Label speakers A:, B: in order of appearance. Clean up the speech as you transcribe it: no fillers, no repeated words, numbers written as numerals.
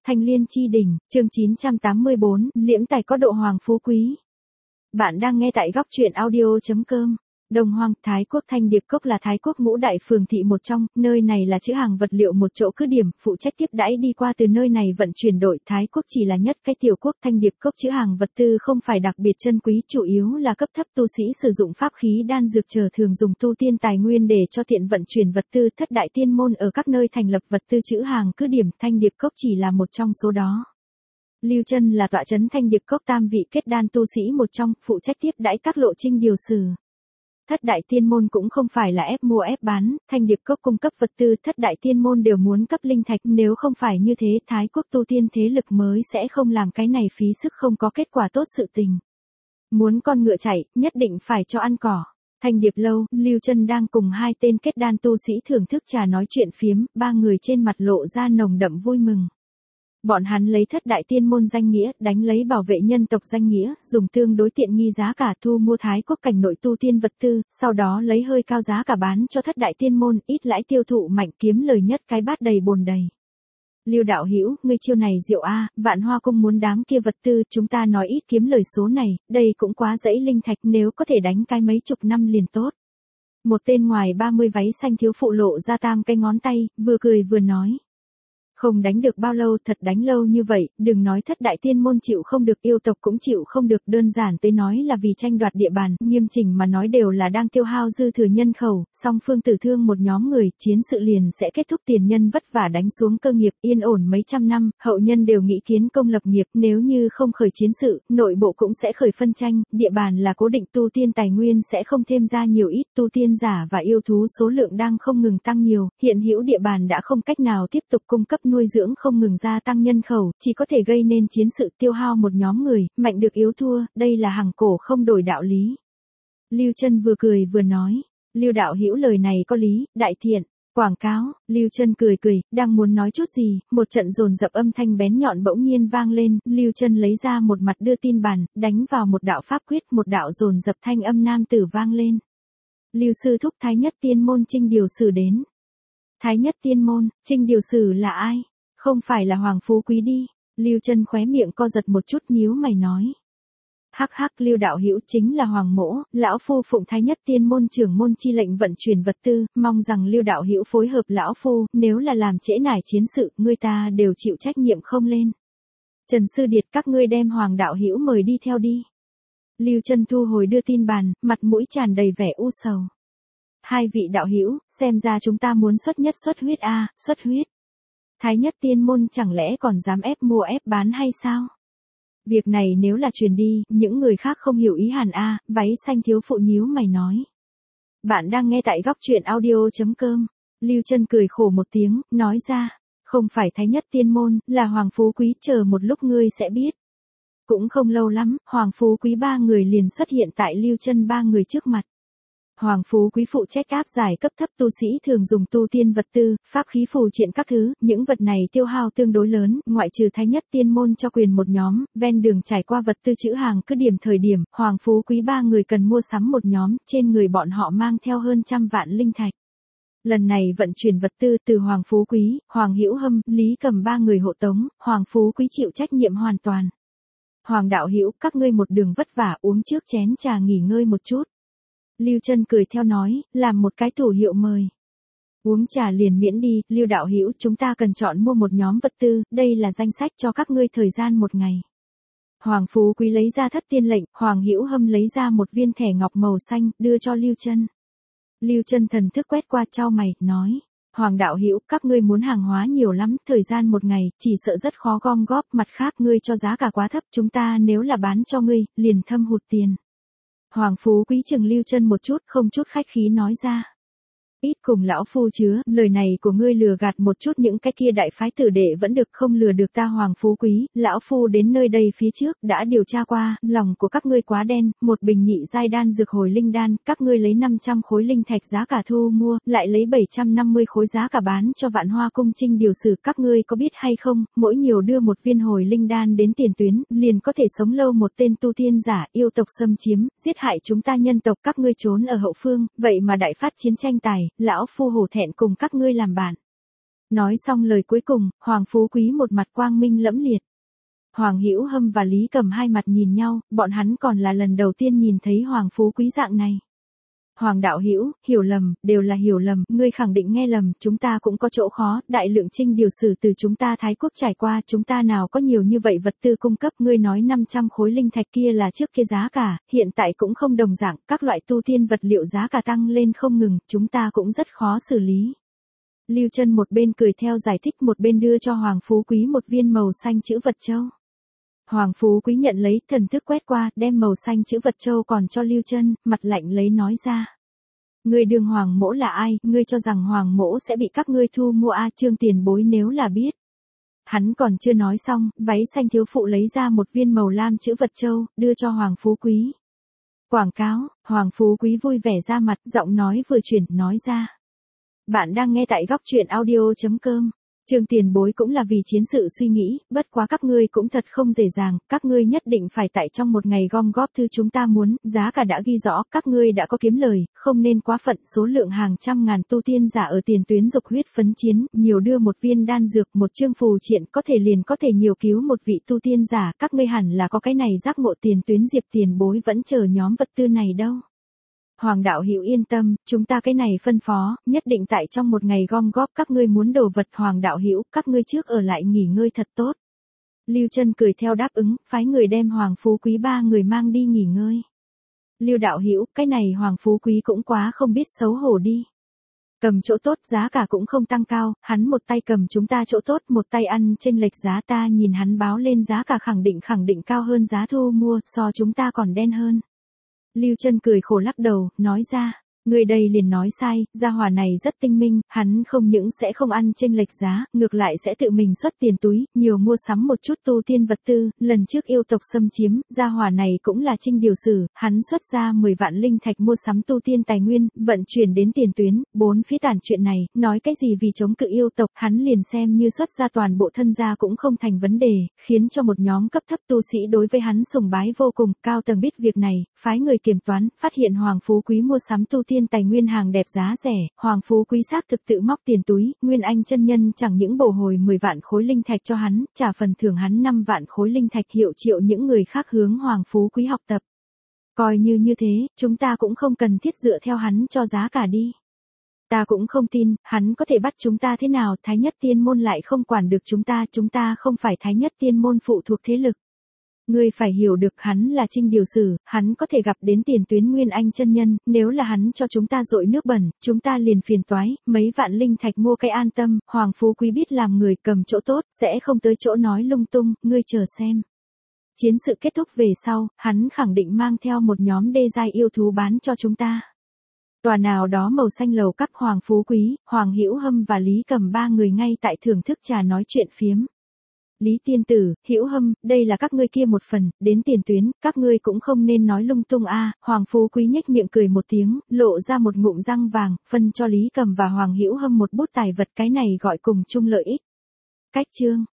A: Thanh Liên chi đỉnh, chương 984, liễm tài có độ hoàng phú quý. Bạn đang nghe tại góc truyện audio.com. Đông Hoang, Thái Quốc. Thanh Điệp Cốc là Thái Quốc ngũ đại phường thị một trong, nơi này là trữ hàng vật liệu một chỗ cứ điểm, phụ trách tiếp đãi đi qua từ nơi này vận chuyển đội. Thái Quốc chỉ là nhất cái tiểu quốc. Thanh Điệp Cốc trữ hàng vật tư không phải đặc biệt chân quý, chủ yếu là cấp thấp tu sĩ sử dụng pháp khí đan dược chờ thường dùng tu tiên tài nguyên để cho tiện vận chuyển vật tư. Thất đại tiên môn ở các nơi thành lập vật tư trữ hàng cứ điểm, Thanh Điệp Cốc chỉ là một trong số đó. Lưu Chân là tọa trấn Thanh Điệp Cốc tam vị kết đan tu sĩ một trong, phụ trách tiếp đãi các lộ trinh điều sử. Thất đại tiên môn cũng không phải là ép mua ép bán, Thanh Điệp Cốc cung cấp vật tư, thất đại tiên môn đều muốn cấp linh thạch, nếu không phải như thế, Thái Quốc tu tiên thế lực mới sẽ không làm cái này phí sức không có kết quả tốt sự tình. Muốn con ngựa chạy, nhất định phải cho ăn cỏ. Thanh Điệp lâu, Lưu Chân đang cùng hai tên kết đan tu sĩ thưởng thức trà nói chuyện phiếm, ba người trên mặt lộ ra nồng đậm vui mừng. Bọn hắn lấy thất đại tiên môn danh nghĩa, đánh lấy bảo vệ nhân tộc danh nghĩa, dùng tương đối tiện nghi giá cả thu mua Thái Quốc cảnh nội tu tiên vật tư, sau đó lấy hơi cao giá cả bán cho thất đại tiên môn, ít lãi tiêu thụ mạnh, kiếm lời nhất cái bát đầy bồn đầy. Lưu đạo hữu, ngươi chiêu này diệu a, Vạn Hoa cung muốn đám kia vật tư, chúng ta nói ít kiếm lời số này, đây cũng quá dãy linh thạch, nếu có thể đánh cái mấy chục năm liền tốt. Một tên ngoài 30 váy xanh thiếu phụ lộ ra tam cái ngón tay, vừa cười vừa nói. Không đánh được bao lâu, thật đánh lâu như vậy, đừng nói thất đại tiên môn chịu không được, yêu tộc cũng chịu không được, đơn giản tới nói là vì tranh đoạt địa bàn, nghiêm chỉnh mà nói đều là đang tiêu hao dư thừa nhân khẩu, song phương tử thương một nhóm người, chiến sự liền sẽ kết thúc, tiền nhân vất vả đánh xuống cơ nghiệp, yên ổn mấy trăm năm, hậu nhân đều nghĩ kiến công lập nghiệp, nếu như không khởi chiến sự, nội bộ cũng sẽ khởi phân tranh, địa bàn là cố định, tu tiên tài nguyên sẽ không thêm ra nhiều ít, tu tiên giả và yêu thú số lượng đang không ngừng tăng nhiều, hiện hữu địa bàn đã không cách nào tiếp tục cung cấp nuôi dưỡng không ngừng gia tăng nhân khẩu, chỉ có thể gây nên chiến sự, tiêu hao một nhóm người, mạnh được yếu thua, đây là hằng cổ không đổi đạo lý. Lưu Chân vừa cười vừa nói, Lưu đạo hữu lời này có lý, đại thiện. Quảng cáo, Lưu Chân cười cười, đang muốn nói chút gì, một trận dồn dập âm thanh bén nhọn bỗng nhiên vang lên, Lưu Chân lấy ra một mặt đưa tin bản, đánh vào một đạo pháp quyết, một đạo dồn dập thanh âm nam tử vang lên. Lưu sư thúc Thái Nhất tiên môn trinh điều sử đến. Thái Nhất tiên môn, trinh điều sử là ai? Không phải là Hoàng Phú Quý đi. Lưu Chân khóe miệng co giật một chút, nhíu mày nói. Hắc hắc, Lưu đạo hữu, chính là Hoàng mỗ, lão phu phụng Thái Nhất tiên môn trưởng môn chi lệnh vận chuyển vật tư, mong rằng Lưu đạo hữu phối hợp lão phu, nếu là làm trễ nải chiến sự, người ta đều chịu trách nhiệm không lên. Trần Sư Điệt, các ngươi đem Hoàng đạo hữu mời đi theo đi. Lưu Chân thu hồi đưa tin bàn, mặt mũi tràn đầy vẻ u sầu. Hai vị đạo hữu, xem ra chúng ta muốn xuất nhất xuất huyết a, xuất huyết. Thái Nhất tiên môn chẳng lẽ còn dám ép mua ép bán hay sao? Việc này nếu là truyền đi, những người khác không hiểu ý hẳn a, váy xanh thiếu phụ nhíu mày nói. Bạn đang nghe tại góc truyện audio.com. Lưu Chân cười khổ một tiếng, nói ra, không phải Thái Nhất tiên môn, là Hoàng Phú Quý, chờ một lúc ngươi sẽ biết. Cũng không lâu lắm, Hoàng Phú Quý ba người liền xuất hiện tại Lưu Chân ba người trước mặt. Hoàng Phú Quý phụ trách áp giải cấp thấp tu sĩ thường dùng tu tiên vật tư, pháp khí phù triện các thứ, những vật này tiêu hao tương đối lớn, ngoại trừ Thái Nhất tiên môn cho quyền một nhóm, ven đường trải qua vật tư trữ hàng cứ điểm thời điểm, Hoàng Phú Quý ba người cần mua sắm một nhóm, trên người bọn họ mang theo hơn 100 vạn linh thạch. Lần này vận chuyển vật tư từ Hoàng Phú Quý, Hoàng Hữu Hâm, Lý Cầm ba người hộ tống, Hoàng Phú Quý chịu trách nhiệm hoàn toàn. Hoàng đạo hữu, các ngươi một đường vất vả, uống trước chén trà nghỉ ngơi một chút. Lưu Chân cười theo nói, làm một cái thủ hiệu mời. Uống trà liền miễn đi, Lưu đạo hữu, chúng ta cần chọn mua một nhóm vật tư, đây là danh sách cho các ngươi thời gian một ngày. Hoàng Phú Quý lấy ra thất tiên lệnh, Hoàng Hữu Hâm lấy ra một viên thẻ ngọc màu xanh, đưa cho Lưu Chân. Lưu Chân thần thức quét qua chau mày, nói. Hoàng đạo hữu, các ngươi muốn hàng hóa nhiều lắm, thời gian một ngày, chỉ sợ rất khó gom góp, mặt khác ngươi cho giá cả quá thấp, chúng ta nếu là bán cho ngươi, liền thâm hụt tiền. Hoàng Phú Quý chừng Lưu Chân một chút, không chút khách khí nói ra. Ít cùng lão phu chứa, lời này của ngươi lừa gạt một chút những cái kia đại phái tử đệ vẫn được, không lừa được ta Hoàng Phú Quý, lão phu đến nơi đây phía trước, đã điều tra qua, lòng của các ngươi quá đen, một bình nhị giai đan dược hồi linh đan, các ngươi lấy 500 khối linh thạch giá cả thu mua, lại lấy 750 khối giá cả bán cho Vạn Hoa cung trinh điều sử, các ngươi có biết hay không, mỗi nhiều đưa một viên hồi linh đan đến tiền tuyến, liền có thể sống lâu một tên tu tiên giả, yêu tộc xâm chiếm, giết hại chúng ta nhân tộc, các ngươi trốn ở hậu phương, vậy mà đại phát chiến tranh tài, lão phu hổ thẹn cùng các ngươi làm bạn. Nói xong lời cuối cùng, Hoàng Phú Quý một mặt quang minh lẫm liệt. Hoàng Hữu Hâm và Lý Cầm hai mặt nhìn nhau, bọn hắn còn là lần đầu tiên nhìn thấy Hoàng Phú Quý dạng này. Hoàng đạo hữu, hiểu lầm, đều là hiểu lầm, ngươi khẳng định nghe lầm, chúng ta cũng có chỗ khó, đại lượng trinh điều sử từ chúng ta Thái Quốc trải qua, chúng ta nào có nhiều như vậy vật tư cung cấp, ngươi nói 500 khối linh thạch kia là trước kia giá cả, hiện tại cũng không đồng dạng, các loại tu tiên vật liệu giá cả tăng lên không ngừng, chúng ta cũng rất khó xử lý. Lưu Chân một bên cười theo giải thích một bên đưa cho Hoàng Phú Quý một viên màu xanh chữ vật châu. Hoàng Phú Quý nhận lấy, thần thức quét qua, đem màu xanh chữ vật châu còn cho Lưu Chân, mặt lạnh lấy nói ra. Ngươi đương Hoàng mỗ là ai, ngươi cho rằng Hoàng mỗ sẽ bị các ngươi thu mua Trương tiền bối nếu là biết. Hắn còn chưa nói xong, váy xanh thiếu phụ lấy ra một viên màu lam chữ vật châu, đưa cho Hoàng Phú Quý. Quảng cáo, Hoàng Phú Quý vui vẻ ra mặt, giọng nói vừa chuyển, nói ra. Bạn đang nghe tại góc truyện audio.com. Trương tiền bối cũng là vì chiến sự suy nghĩ, bất quá các ngươi cũng thật không dễ dàng, các ngươi nhất định phải tại trong một ngày gom góp thư chúng ta muốn, giá cả đã ghi rõ, các ngươi đã có kiếm lời, không nên quá phận, số lượng hàng trăm ngàn tu tiên giả ở tiền tuyến dục huyết phấn chiến, nhiều đưa một viên đan dược, một chương phù triện, có thể nhiều cứu một vị tu tiên giả, các ngươi hẳn là có cái này giác ngộ, tiền tuyến Diệp tiền bối vẫn chờ nhóm vật tư này đâu. Hoàng đạo hữu yên tâm, chúng ta cái này phân phó, nhất định tại trong một ngày gom góp các ngươi muốn đồ vật. Hoàng đạo hữu, các ngươi trước ở lại nghỉ ngơi thật tốt. Lưu Chân cười theo đáp ứng, phái người đem Hoàng Phú Quý ba người mang đi nghỉ ngơi. Lưu đạo hữu, cái này Hoàng Phú Quý cũng quá không biết xấu hổ đi. Cầm chỗ tốt, giá cả cũng không tăng cao, hắn một tay cầm chúng ta chỗ tốt, một tay ăn chênh lệch giá, ta nhìn hắn báo lên giá cả khẳng định cao hơn giá thu mua, so chúng ta còn đen hơn. Lưu Chân cười khổ lắc đầu, nói ra, người đây liền nói sai, gia hỏa này rất tinh minh, hắn không những sẽ không ăn chênh lệch giá, ngược lại sẽ tự mình xuất tiền túi, nhiều mua sắm một chút tu tiên vật tư, lần trước yêu tộc xâm chiếm, gia hỏa này cũng là trinh điều sử, hắn xuất ra 10 vạn linh thạch mua sắm tu tiên tài nguyên, vận chuyển đến tiền tuyến, 4 phí tản chuyện này, nói cái gì vì chống cự yêu tộc, hắn liền xem như xuất ra toàn bộ thân gia cũng không thành vấn đề, khiến cho một nhóm cấp thấp tu sĩ đối với hắn sùng bái vô cùng, cao tầng biết việc này, phái người kiểm toán, phát hiện Hoàng Phú Quý mua sắm tu tiên tài nguyên hàng đẹp giá rẻ, Hoàng Phú Quý xác thực tự móc tiền túi, Nguyên Anh chân nhân chẳng những bổ hồi 10 vạn khối linh thạch cho hắn, trả phần thưởng hắn 5 vạn khối linh thạch, hiệu triệu những người khác hướng Hoàng Phú Quý học tập. Coi như thế, chúng ta cũng không cần thiết dựa theo hắn cho giá cả đi. Ta cũng không tin, hắn có thể bắt chúng ta thế nào, Thái Nhất Tiên Môn lại không quản được chúng ta không phải Thái Nhất Tiên Môn phụ thuộc thế lực. Ngươi phải hiểu được hắn là trinh điều sử, hắn có thể gặp đến tiền tuyến Nguyên Anh chân nhân, nếu là hắn cho chúng ta dội nước bẩn, chúng ta liền phiền toái, mấy vạn linh thạch mua cái an tâm, Hoàng Phú Quý biết làm người cầm chỗ tốt, sẽ không tới chỗ nói lung tung, ngươi chờ xem. Chiến sự kết thúc về sau, hắn khẳng định mang theo một nhóm đê giai yêu thú bán cho chúng ta. Tòa nào đó màu xanh lầu các, Hoàng Phú Quý, Hoàng Hữu Hâm và Lý Cầm ba người ngay tại thưởng thức trà nói chuyện phiếm. Lý tiên tử, Hữu Hâm, đây là các ngươi kia một phần, đến tiền tuyến, các ngươi cũng không nên nói lung tung Hoàng Phú Quý nhếch miệng cười một tiếng, lộ ra một ngụm răng vàng, phân cho Lý Cầm và Hoàng Hữu Hâm một bút tài vật, cái này gọi cùng chung lợi ích. Cách chương.